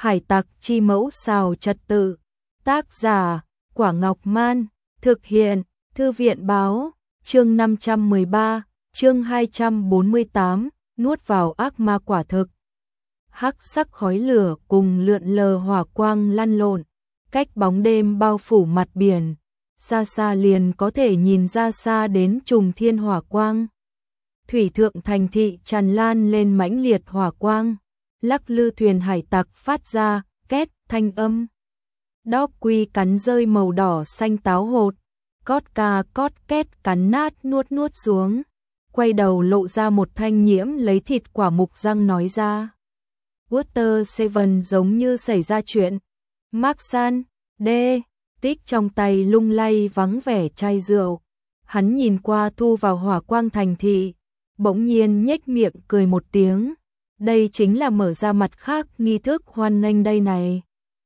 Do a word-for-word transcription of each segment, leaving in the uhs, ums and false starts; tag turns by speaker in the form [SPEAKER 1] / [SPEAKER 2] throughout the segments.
[SPEAKER 1] Hải tặc chi mẫu xào trật tự. Tác giả Quả Ngọc Man. Thực hiện Thư viện báo. Chương năm trăm mười ba, chương hai trăm bốn mươi tám, nuốt vào ác ma quả thực. Hắc sắc khói lửa cùng lượn lờ hỏa quang lăn lộn, cách bóng đêm bao phủ mặt biển, xa xa liền có thể nhìn ra xa đến trùng thiên hỏa quang. Thủy thượng thành thị tràn lan lên mãnh liệt hỏa quang, lắc lư thuyền hải tặc phát ra két thanh âm. Đóc quy cắn rơi màu đỏ xanh táo hột, cót ca cót két cắn nát nuốt nuốt xuống, quay đầu lộ ra một thanh nhiễm lấy thịt quả mục răng nói ra. Water Seven giống như xảy ra chuyện. Mark San, đê, tích trong tay lung lay vắng vẻ chai rượu. Hắn nhìn qua thu vào hỏa quang thành thị, bỗng nhiên nhếch miệng cười một tiếng. Đây chính là mở ra mặt khác nghi thức hoan nghênh đây này.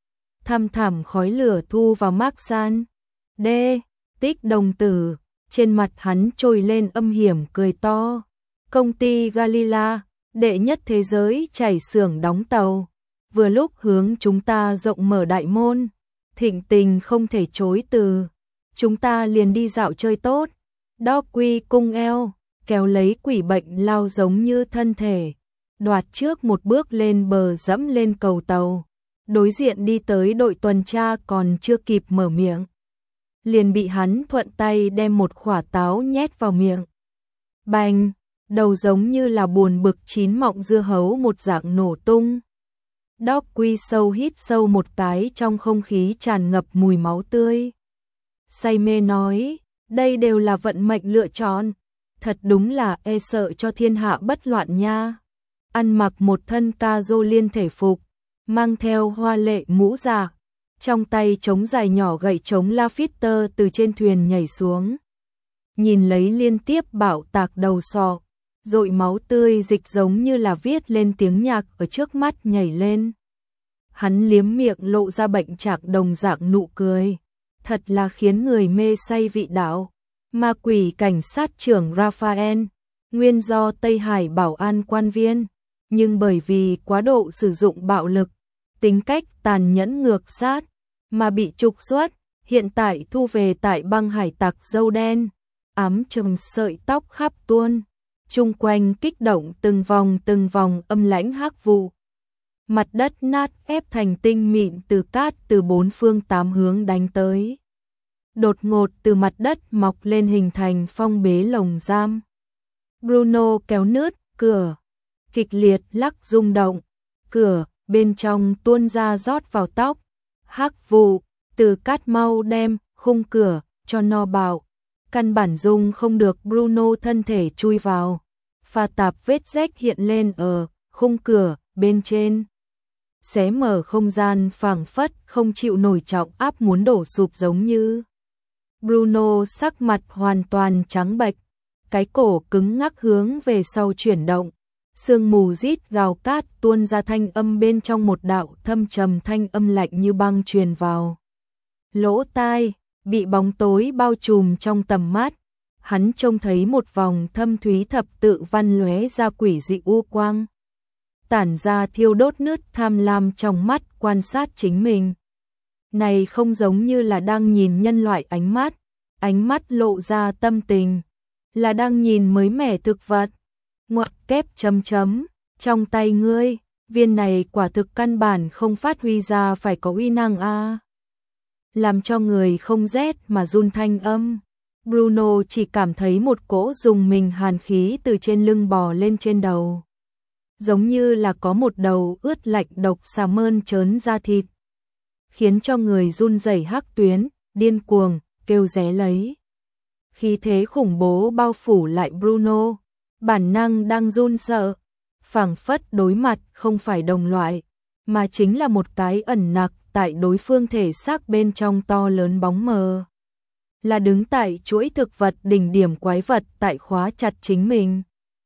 [SPEAKER 1] Thăm thẳm khói lửa thu vào Mark San, đê, tích đồng tử, trên mặt hắn trồi lên âm hiểm cười to. Công ty Galila, đệ nhất thế giới chảy xưởng đóng tàu, vừa lúc hướng chúng ta rộng mở đại môn, thịnh tình không thể chối từ. Chúng ta liền đi dạo chơi tốt. Đo quy cung eo, kéo lấy quỷ bệnh lao giống như thân thể, đoạt trước một bước lên bờ dẫm lên cầu tàu. Đối diện đi tới đội tuần tra còn chưa kịp mở miệng, liền bị hắn thuận tay đem một quả táo nhét vào miệng. Bành, đầu giống như là buồn bực chín mọng dưa hấu một dạng nổ tung. Đóc quy sâu hít sâu một cái trong không khí tràn ngập mùi máu tươi. Say mê nói, đây đều là vận mệnh lựa chọn, thật đúng là e sợ cho thiên hạ bất loạn nha. Ăn mặc một thân ca rô liên thể phục, mang theo hoa lệ mũ giả, trong tay trống dài nhỏ gậy trống Lafitte từ trên thuyền nhảy xuống. Nhìn lấy liên tiếp bạo tạc đầu sọ, dội máu tươi dịch giống như là viết lên tiếng nhạc ở trước mắt nhảy lên. Hắn liếm miệng lộ ra bệnh trạng đồng dạng nụ cười, thật là khiến người mê say vị đạo. Ma quỷ cảnh sát trưởng Raphael, nguyên do Tây Hải bảo an quan viên, nhưng bởi vì quá độ sử dụng bạo lực, tính cách tàn nhẫn ngược sát, mà bị trục xuất, hiện tại thu về tại băng hải tặc dâu đen, ám trầm sợi tóc khắp tuôn, chung quanh kích động từng vòng từng vòng âm lãnh hắc vụ. Mặt đất nát ép thành tinh mịn từ cát từ bốn phương tám hướng đánh tới. Đột ngột từ mặt đất mọc lên hình thành phong bế lồng giam. Bruno kéo nứt cửa, kịch liệt lắc rung động, cửa bên trong tuôn ra rót vào tóc, hắc vụ từ cát mau đem khung cửa cho no bạo, căn bản dung không được Bruno thân thể chui vào. Pha tạp vết rách hiện lên ở khung cửa bên trên, xé mở không gian phảng phất không chịu nổi trọng áp muốn đổ sụp giống như. Bruno sắc mặt hoàn toàn trắng bệch, cái cổ cứng ngắc hướng về sau chuyển động, sương mù rít gào cát tuôn ra thanh âm bên trong một đạo thâm trầm thanh âm lạnh như băng truyền vào. Lỗ tai bị bóng tối bao trùm trong tầm mắt, hắn trông thấy một vòng thâm thúy thập tự văn lóe ra quỷ dị u quang, tản ra thiêu đốt nứt tham lam trong mắt quan sát chính mình. Này không giống như là đang nhìn nhân loại ánh mắt, ánh mắt lộ ra tâm tình, là đang nhìn mới mẻ thực vật. Ngoặc kép chấm chấm, trong tay ngươi, viên này quả thực căn bản không phát huy ra phải có uy năng a. Làm cho người không rét mà run thanh âm. Bruno chỉ cảm thấy một cỗ dùng mình hàn khí từ trên lưng bò lên trên đầu, giống như là có một đầu ướt lạnh độc xà mơn trớn ra thịt, khiến cho người run rẩy hắc tuyến, điên cuồng, kêu ré lấy. Khí thế khủng bố bao phủ lại Bruno, bản năng đang run sợ, phảng phất đối mặt không phải đồng loại, mà chính là một cái ẩn nặc tại đối phương thể xác bên trong to lớn bóng mờ. Là đứng tại chuỗi thực vật đỉnh điểm quái vật tại khóa chặt chính mình.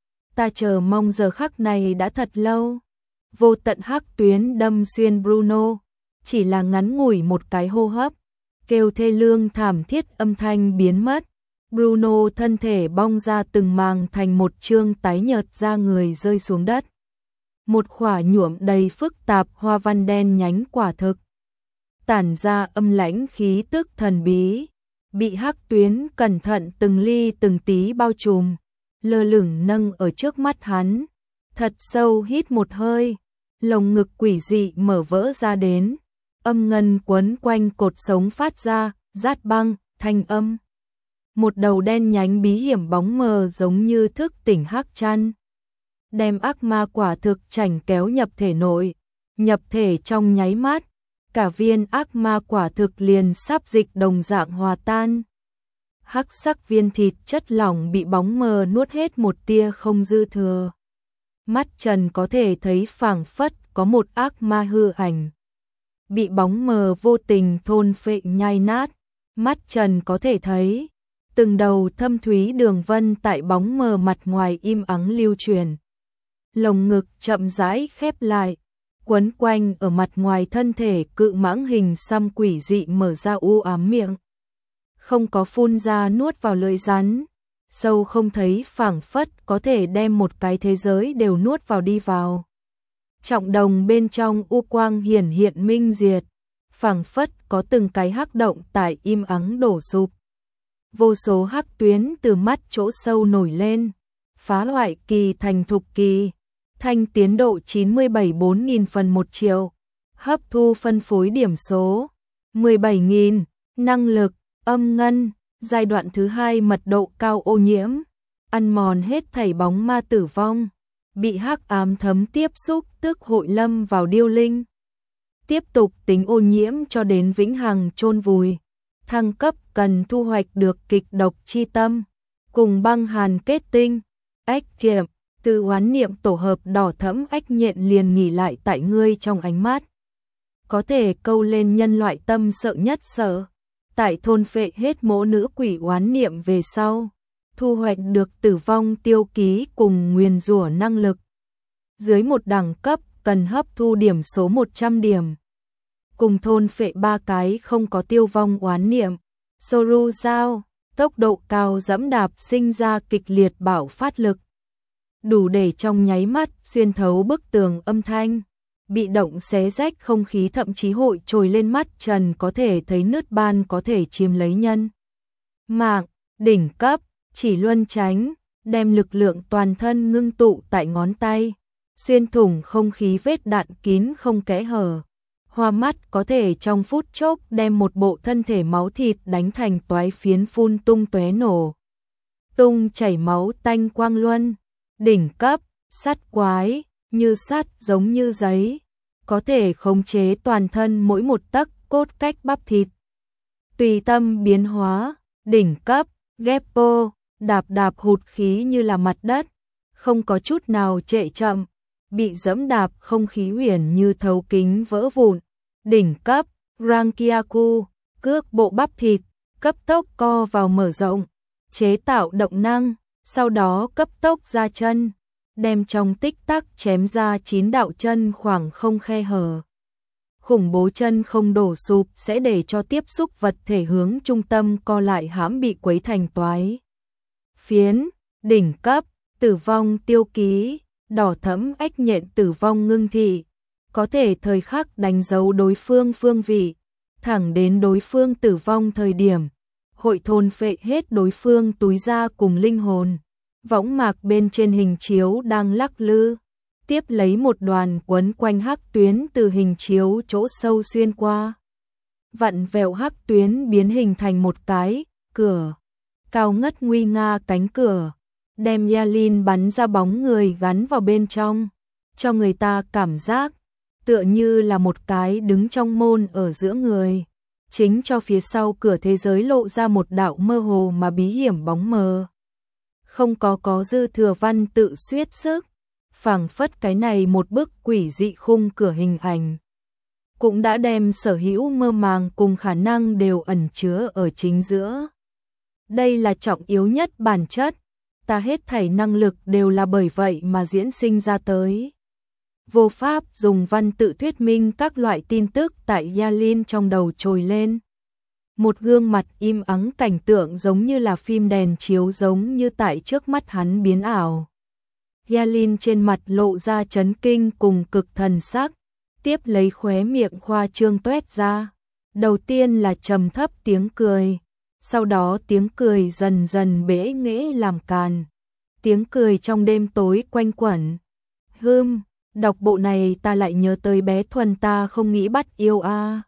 [SPEAKER 1] Ta chờ mong giờ khắc này đã thật lâu. Vô tận hắc tuyến đâm xuyên Bruno, chỉ là ngắn ngủi một cái hô hấp, kêu thê lương thảm thiết âm thanh biến mất. Bruno thân thể bong ra từng màng thành một chương tái nhợt da người rơi xuống đất. một khỏa nhuộm đầy phức tạp hoa văn đen nhánh quả thực, tản ra âm lãnh khí tức thần bí, bị hắc tuyến cẩn thận từng ly từng tí bao trùm, lơ lửng nâng ở trước mắt hắn. Thật sâu hít một hơi, lồng ngực quỷ dị mở vỡ ra đến, âm ngân quấn quanh cột sống phát ra, rát băng, thanh âm. Một đầu đen nhánh bí hiểm bóng mờ giống như thức tỉnh hắc chăn, đem ác ma quả thực chảnh kéo nhập thể nội, nhập thể trong nháy mắt, cả viên ác ma quả thực liền sắp dịch đồng dạng hòa tan. Hắc sắc viên thịt chất lỏng bị bóng mờ nuốt hết một tia không dư thừa. Mắt Trần có thể thấy phảng phất có một ác ma hư ảnh, bị bóng mờ vô tình thôn phệ nhai nát. Mắt Trần có thể thấy từng đầu thâm thúy đường vân tại bóng mờ mặt ngoài im ắng lưu truyền. Lồng ngực chậm rãi khép lại, quấn quanh ở mặt ngoài thân thể cự mãng hình xăm quỷ dị mở ra u ám miệng. Không có phun ra nuốt vào lưỡi rắn, sâu không thấy phảng phất có thể đem một cái thế giới đều nuốt vào đi vào. Trọng đồng bên trong u quang hiển hiện minh diệt, phảng phất có từng cái hắc động tại im ắng đổ sụp. Vô số hắc tuyến từ mắt chỗ sâu nổi lên, phá hoại kỳ thành thục kỳ, thanh tiến độ chín mươi bảy bốn nghìn phần một triệu, hấp thu phân phối điểm số mười bảy nghìn, năng lực âm ngân, giai đoạn thứ hai mật độ cao ô nhiễm, ăn mòn hết thảy bóng ma tử vong, bị hắc ám thấm tiếp xúc tức hội lâm vào điêu linh. Tiếp tục tính ô nhiễm cho đến vĩnh hằng chôn vùi. Thăng cấp cần thu hoạch được kịch độc chi tâm, cùng băng hàn kết tinh, ách kiệm, từ oán niệm tổ hợp đỏ thẫm ách nhện liền nghỉ lại tại ngươi trong ánh mắt. Có thể câu lên nhân loại tâm sợ nhất sợ, tại thôn phệ hết mỗ nữ quỷ oán niệm về sau, thu hoạch được tử vong tiêu ký cùng nguyền rủa năng lực. Dưới một đẳng cấp cần hấp thu điểm số một trăm điểm. Cùng thôn phệ ba cái không có tiêu vong oán niệm. Soru sao, tốc độ cao dẫm đạp sinh ra kịch liệt bạo phát lực. Đủ để trong nháy mắt xuyên thấu bức tường âm thanh. Bị động xé rách không khí thậm chí hội trồi lên mắt Trần có thể thấy nứt ban có thể chiếm lấy nhân. Mạng, đỉnh cấp, chỉ luân tránh, đem lực lượng toàn thân ngưng tụ tại ngón tay. Xuyên thủng không khí vết đạn kín không kẽ hở. Hoa mắt có thể trong phút chốc đem một bộ thân thể máu thịt đánh thành toái phiến phun tung tóe nổ. Tung chảy máu tanh quang luân, đỉnh cấp, sắt quái, như sắt giống như giấy, có thể khống chế toàn thân mỗi một tấc cốt cách bắp thịt. Tùy tâm biến hóa, đỉnh cấp, Geppo, đạp đạp hụt khí như là mặt đất, không có chút nào trệ chậm, bị dẫm đạp không khí huyền như thấu kính vỡ vụn. Đỉnh cấp, Rankiaku, cước bộ bắp thịt, cấp tốc co vào mở rộng, chế tạo động năng, sau đó cấp tốc ra chân, đem trong tích tắc chém ra chín đạo chân khoảng không khe hở. Khủng bố chân không đổ sụp sẽ để cho tiếp xúc vật thể hướng trung tâm co lại hãm bị quấy thành toái phiến. Đỉnh cấp, tử vong tiêu ký, đỏ thẫm ách nhện tử vong ngưng thị, có thể thời khắc đánh dấu đối phương phương vị, thẳng đến đối phương tử vong thời điểm, hội thôn phệ hết đối phương túi da cùng linh hồn. Võng mạc bên trên hình chiếu đang lắc lư, tiếp lấy một đoàn quấn quanh hắc tuyến từ hình chiếu chỗ sâu xuyên qua. Vặn vẹo hắc tuyến biến hình thành một cái cửa, cao ngất nguy nga cánh cửa, đem Yalin bắn ra bóng người gắn vào bên trong, cho người ta cảm giác tựa như là một cái đứng trong môn ở giữa người, chính cho phía sau cửa thế giới lộ ra một đạo mơ hồ mà bí hiểm bóng mờ. Không có có dư thừa văn tự suyết sức, phảng phất cái này một bức quỷ dị khung cửa hình ảnh, cũng đã đem sở hữu mơ màng cùng khả năng đều ẩn chứa ở chính giữa. Đây là trọng yếu nhất bản chất, ta hết thảy năng lực đều là bởi vậy mà diễn sinh ra tới. Vô pháp dùng văn tự thuyết minh các loại tin tức tại Yalin trong đầu trồi lên. Một gương mặt im ắng cảnh tượng giống như là phim đèn chiếu giống như tại trước mắt hắn biến ảo. Yalin trên mặt lộ ra chấn kinh cùng cực thần sắc, tiếp lấy khóe miệng khoa trương toét ra. Đầu tiên là trầm thấp tiếng cười, sau đó tiếng cười dần dần bẽ nghẽ làm càn. Tiếng cười trong đêm tối quanh quẩn. Hưm, đọc bộ này ta lại nhớ tới bé Thuần ta không nghĩ bắt yêu a.